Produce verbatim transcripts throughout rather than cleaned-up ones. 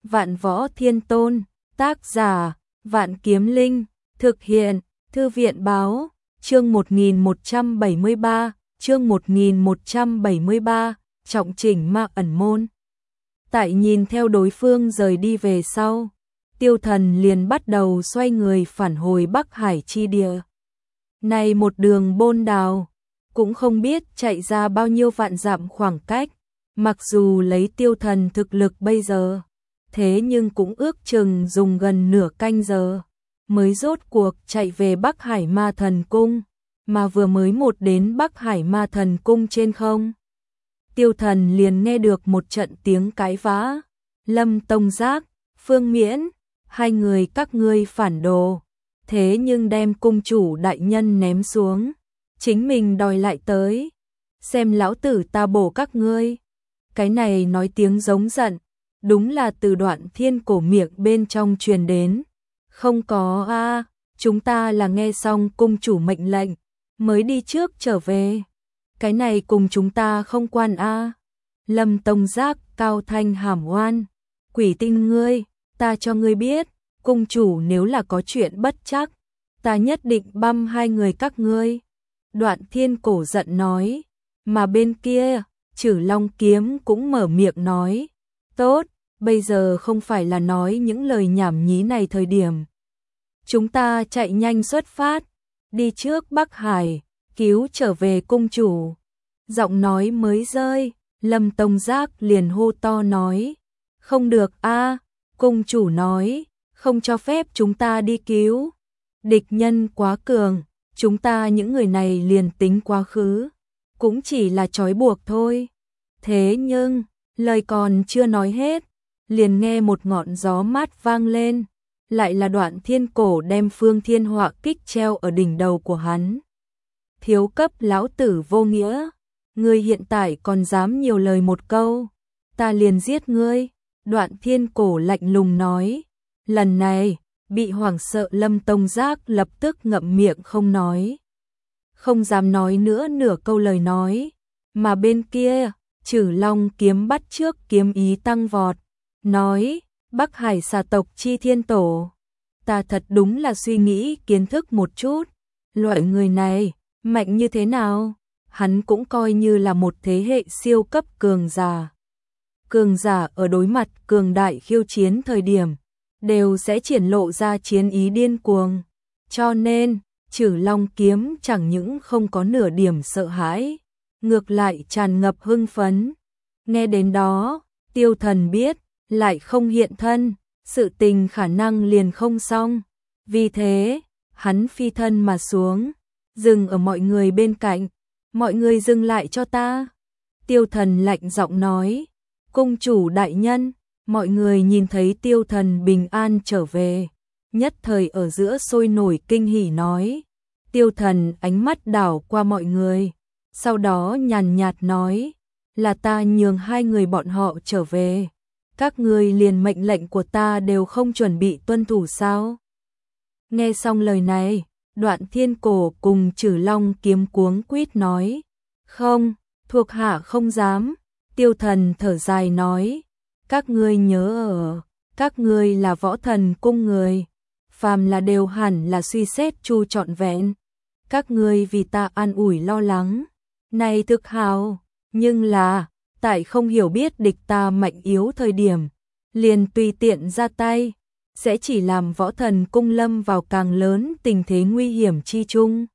Vạn Võ Thiên Tôn, tác giả, Vạn Kiếm Linh, thực hiện, Thư viện báo, chương một nghìn một trăm bảy mươi ba, chương một nghìn một trăm bảy mươi ba, trọng chỉnh Ma ẩn môn. Tại nhìn theo đối phương rời đi về sau, Tiêu Thần liền bắt đầu xoay người phản hồi Bắc Hải chi địa. Này một đường bôn đào, cũng không biết chạy ra bao nhiêu vạn dặm khoảng cách, mặc dù lấy Tiêu Thần thực lực bây giờ, thế nhưng cũng ước chừng dùng gần nửa canh giờ, mới rốt cuộc chạy về Bắc Hải Ma Thần Cung, mà vừa mới một đến Bắc Hải Ma Thần Cung trên không. Tiêu Thần liền nghe được một trận tiếng cãi vã, Lâm Tông Giác, Phương Miễn, hai người các ngươi phản đồ, thế nhưng đem cung chủ đại nhân ném xuống, chính mình đòi lại tới, xem lão tử ta bổ các ngươi. Cái này nói tiếng giống giận, đúng là từ Đoạn Thiên Cổ miệng bên trong truyền đến. Không có a, à, chúng ta là nghe xong cung chủ mệnh lệnh, mới đi trước trở về. Cái này cùng chúng ta không quan a. À. Lâm Tông Giác cao thanh hàm oan, quỷ tinh ngươi, ta cho ngươi biết, cung chủ nếu là có chuyện bất chắc, ta nhất định băm hai người các ngươi. Đoạn Thiên Cổ giận nói, mà bên kia, Trử Long Kiếm cũng mở miệng nói, tốt, bây giờ không phải là nói những lời nhảm nhí này thời điểm. Chúng ta chạy nhanh xuất phát, đi trước Bắc Hải, cứu trở về cung chủ. Giọng nói mới rơi, Lâm Tông Giác liền hô to nói, không được a, à, cung chủ nói, không cho phép chúng ta đi cứu. Địch nhân quá cường, chúng ta những người này liền tính quá khứ, cũng chỉ là trói buộc thôi. Thế nhưng, lời còn chưa nói hết, liền nghe một ngọn gió mát vang lên, lại là Đoạn Thiên Cổ đem Phương Thiên Họa kích treo ở đỉnh đầu của hắn. Thiếu cấp lão tử vô nghĩa, ngươi hiện tại còn dám nhiều lời một câu, ta liền giết ngươi. Đoạn Thiên Cổ lạnh lùng nói, lần này, bị hoảng sợ Lâm Tông Giác lập tức ngậm miệng không nói. Không dám nói nữa nửa câu lời nói, mà bên kia, Trử Long Kiếm bắt trước kiếm ý tăng vọt, nói, Bắc Hải xà tộc chi thiên tổ, ta thật đúng là suy nghĩ kiến thức một chút, loại người này, mạnh như thế nào, hắn cũng coi như là một thế hệ siêu cấp cường giả. Cường giả ở đối mặt cường đại khiêu chiến thời điểm, đều sẽ triển lộ ra chiến ý điên cuồng, cho nên, Trử Long Kiếm chẳng những không có nửa điểm sợ hãi, ngược lại tràn ngập hưng phấn. Nghe đến đó, Tiêu Thần biết, lại không hiện thân, sự tình khả năng liền không xong. Vì thế, hắn phi thân mà xuống, dừng ở mọi người bên cạnh. Mọi người dừng lại cho ta. Tiêu Thần lạnh giọng nói, cung chủ đại nhân. Mọi người nhìn thấy Tiêu Thần bình an trở về, nhất thời ở giữa sôi nổi kinh hỉ nói. Tiêu Thần ánh mắt đảo qua mọi người, sau đó nhàn nhạt nói, là ta nhường hai người bọn họ trở về, các ngươi liền mệnh lệnh của ta đều không chuẩn bị tuân thủ sao? Nghe xong lời này, Đoạn Thiên Cổ cùng Trử Long Kiếm cuống quýt nói, không, thuộc hạ không dám. Tiêu Thần thở dài nói, các ngươi nhớ ở, các ngươi là Võ Thần Cung người, phàm là đều hẳn là suy xét chu trọn vẹn. Các ngươi vì ta an ủi lo lắng, này thực hào, nhưng là, tại không hiểu biết địch ta mạnh yếu thời điểm, liền tùy tiện ra tay, sẽ chỉ làm Võ Thần Cung lâm vào càng lớn tình thế nguy hiểm chi chung.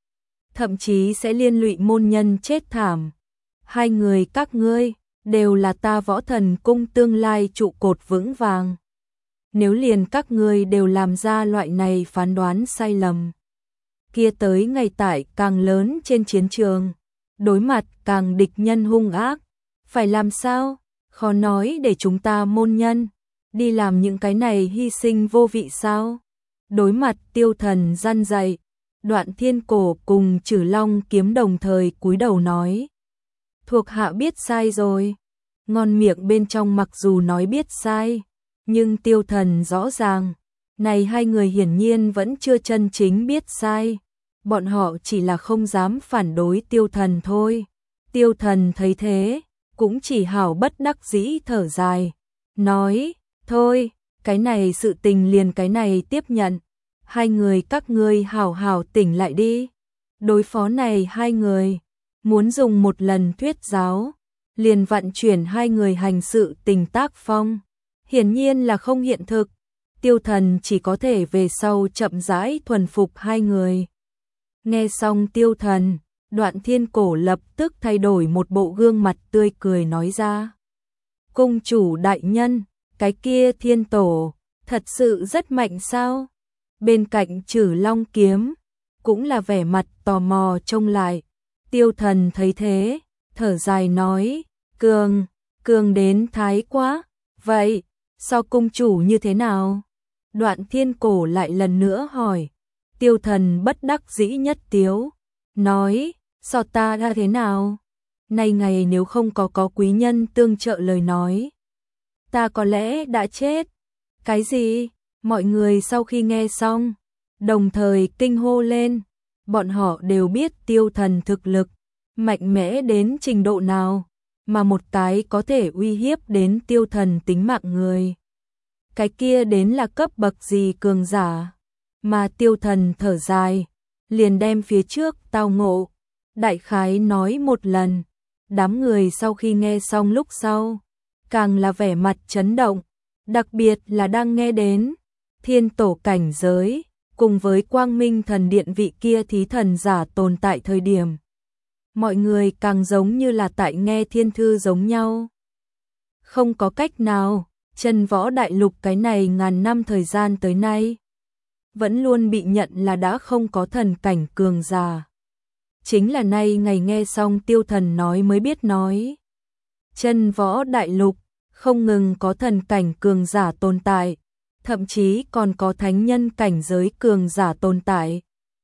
Thậm chí sẽ liên lụy môn nhân chết thảm. Hai người các ngươi, đều là ta Võ Thần Cung tương lai trụ cột vững vàng. Nếu liền các ngươi đều làm ra loại này phán đoán sai lầm, kia tới ngày tải càng lớn trên chiến trường, đối mặt càng địch nhân hung ác, phải làm sao? Khó nói để chúng ta môn nhân đi làm những cái này hy sinh vô vị sao? Đối mặt Tiêu Thần răn dạy, Đoạn Thiên Cổ cùng Trử Long Kiếm đồng thời cúi đầu nói, thuộc hạ biết sai rồi. Ngon miệng bên trong mặc dù nói biết sai, nhưng Tiêu Thần rõ ràng, này hai người hiển nhiên vẫn chưa chân chính biết sai, bọn họ chỉ là không dám phản đối Tiêu Thần thôi. Tiêu Thần thấy thế, cũng chỉ hảo bất đắc dĩ thở dài, nói, Thôi, cái này sự tình liền cái này tiếp nhận. Hai người các ngươi hảo hảo tỉnh lại đi. Đối phó này hai người, muốn dùng một lần thuyết giáo, liền vận chuyển hai người hành sự tình tác phong. Hiển nhiên là không hiện thực. Tiêu Thần chỉ có thể về sau chậm rãi thuần phục hai người. Nghe xong Tiêu Thần, Đoạn Thiên Cổ lập tức thay đổi một bộ gương mặt tươi cười nói ra. Cung chủ đại nhân, cái kia thiên tổ, thật sự rất mạnh sao? Bên cạnh Trử Long Kiếm, cũng là vẻ mặt tò mò trông lại. Tiêu Thần thấy thế, thở dài nói, cường, cường đến thái quá. Vậy, so cung chủ như thế nào? Đoạn Thiên Cổ lại lần nữa hỏi. Tiêu Thần bất đắc dĩ nhất tiếu, nói, so ta ra thế nào? Nay ngày nếu không có có quý nhân tương trợ lời nói, ta có lẽ đã chết. Cái gì? Mọi người sau khi nghe xong, đồng thời kinh hô lên. Bọn họ đều biết Tiêu Thần thực lực mạnh mẽ đến trình độ nào, mà một cái có thể uy hiếp đến Tiêu Thần tính mạng người. Cái kia đến là cấp bậc gì cường giả. Mà Tiêu Thần thở dài, liền đem phía trước tao ngộ đại khái nói một lần. Đám người sau khi nghe xong lúc sau, càng là vẻ mặt chấn động, đặc biệt là đang nghe đến thiên tổ cảnh giới, cùng với Quang Minh Thần Điện vị kia thí thần giả tồn tại thời điểm. Mọi người càng giống như là tại nghe thiên thư giống nhau. Không có cách nào, Chân Võ Đại Lục cái này ngàn năm thời gian tới nay, vẫn luôn bị nhận là đã không có thần cảnh cường giả. Chính là nay ngày nghe xong Tiêu Thần nói mới biết nói. Chân Võ Đại Lục, không ngừng có thần cảnh cường giả tồn tại, thậm chí còn có thánh nhân cảnh giới cường giả tồn tại.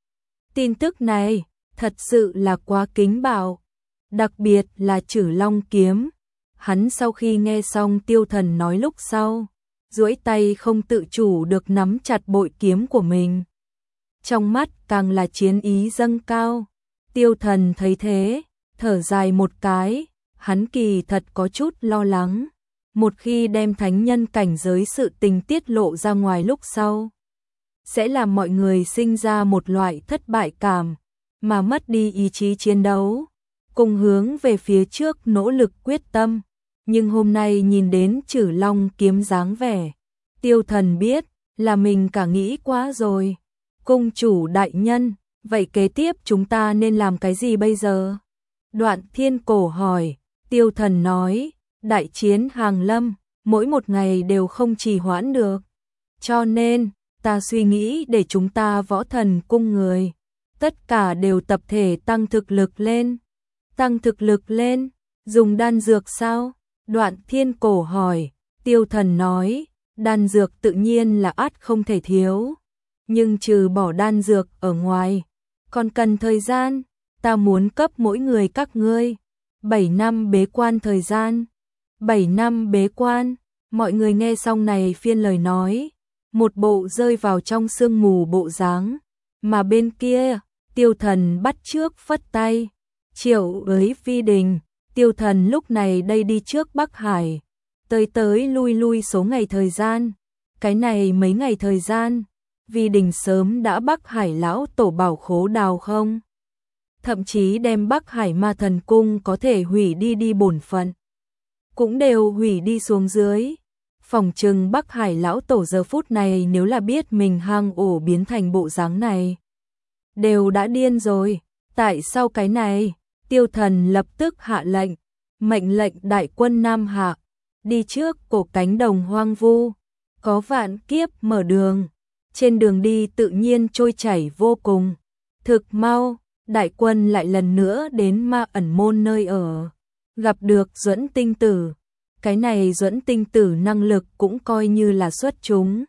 Tin tức này, thật sự là quá kính bạo, đặc biệt là Trử Long Kiếm. Hắn sau khi nghe xong Tiêu Thần nói lúc sau, duỗi tay không tự chủ được nắm chặt bội kiếm của mình. Trong mắt càng là chiến ý dâng cao. Tiêu Thần thấy thế, thở dài một cái, hắn kỳ thật có chút lo lắng. Một khi đem thánh nhân cảnh giới sự tình tiết lộ ra ngoài lúc sau, sẽ làm mọi người sinh ra một loại thất bại cảm, mà mất đi ý chí chiến đấu, cùng hướng về phía trước nỗ lực quyết tâm. Nhưng hôm nay nhìn đến Trử Long Kiếm dáng vẻ, Tiêu Thần biết là mình cả nghĩ quá rồi. Cung chủ đại nhân, vậy kế tiếp chúng ta nên làm cái gì bây giờ? Đoạn Thiên Cổ hỏi. Tiêu Thần nói, đại chiến hàng lâm, mỗi một ngày đều không trì hoãn được. Cho nên, ta suy nghĩ để chúng ta Võ Thần cung người, tất cả đều tập thể tăng thực lực lên. Tăng thực lực lên, dùng đan dược sao? Đoạn Thiên Cổ hỏi. Tiêu Thần nói, đan dược tự nhiên là ắt không thể thiếu. Nhưng trừ bỏ đan dược ở ngoài, còn cần thời gian. Ta muốn cấp mỗi người các ngươi bảy năm bế quan thời gian. bảy năm bế quan. Mọi người nghe xong này phiên lời nói, một bộ rơi vào trong sương mù bộ dáng. Mà bên kia, Tiêu Thần bắt trước phất tay, triệu với Vi Đình. Tiêu Thần lúc này đây đi trước Bắc Hải, tới tới lui lui số ngày thời gian. Cái này mấy ngày thời gian, Vi Đình sớm đã Bắc Hải lão tổ bảo khố đào không. Thậm chí đem Bắc Hải Ma Thần Cung có thể hủy đi đi bổn phận, cũng đều hủy đi xuống dưới. Phòng trừng Bắc Hải lão tổ giờ phút này nếu là biết mình hang ổ biến thành bộ dáng này, đều đã điên rồi. Tại sao cái này? Tiêu Thần lập tức hạ lệnh, mệnh lệnh đại quân Nam Hạ, đi trước cổ cánh đồng hoang vu, có vạn kiếp mở đường. Trên đường đi tự nhiên trôi chảy vô cùng. Thực mau, đại quân lại lần nữa đến Ma Ẩn Môn nơi ở, gặp được Duẫn Tinh Tử. Cái này Duẫn Tinh Tử năng lực cũng coi như là xuất chúng.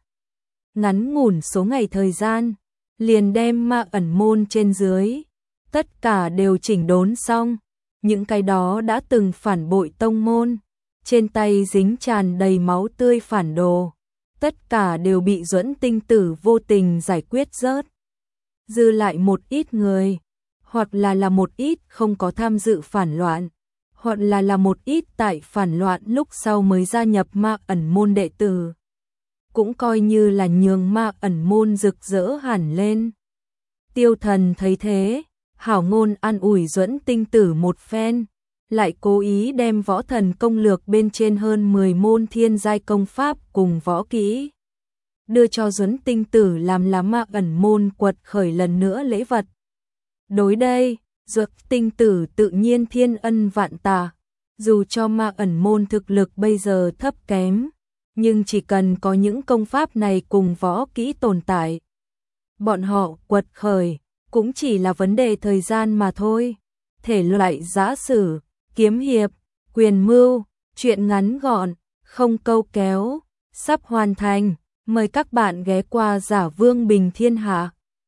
Ngắn ngủn số ngày thời gian, liền đem Ma Ẩn Môn trên dưới, tất cả đều chỉnh đốn xong. Những cái đó đã từng phản bội tông môn, trên tay dính tràn đầy máu tươi phản đồ, tất cả đều bị Duẫn Tinh Tử vô tình giải quyết rớt. Dư lại một ít người, hoặc là là một ít không có tham dự phản loạn, hoặc là là một ít tại phản loạn lúc sau mới gia nhập Ma Ẩn Môn đệ tử. cũng coi như là nhường Ma Ẩn môn rực rỡ hẳn lên. Tiêu Thần thấy thế, hảo ngôn an ủi Duẫn Tinh Tử một phen, lại cố ý đem Võ Thần công lược bên trên hơn mười môn thiên giai công pháp cùng võ kỹ đưa cho Duẫn Tinh Tử làm là Ma Ẩn môn quật khởi lần nữa lễ vật. Đối đây, Duẫn Tinh Tử tự nhiên thiên ân vạn tạ, dù cho Ma Ẩn môn thực lực bây giờ thấp kém, nhưng chỉ cần có những công pháp này cùng võ kỹ tồn tại, bọn họ quật khởi cũng chỉ là vấn đề thời gian mà thôi. Thể loại giã sử, kiếm hiệp, quyền mưu, truyện ngắn gọn, không câu kéo, sắp hoàn thành. Mời các bạn ghé qua Giả Vương Bình Thiên Hạ.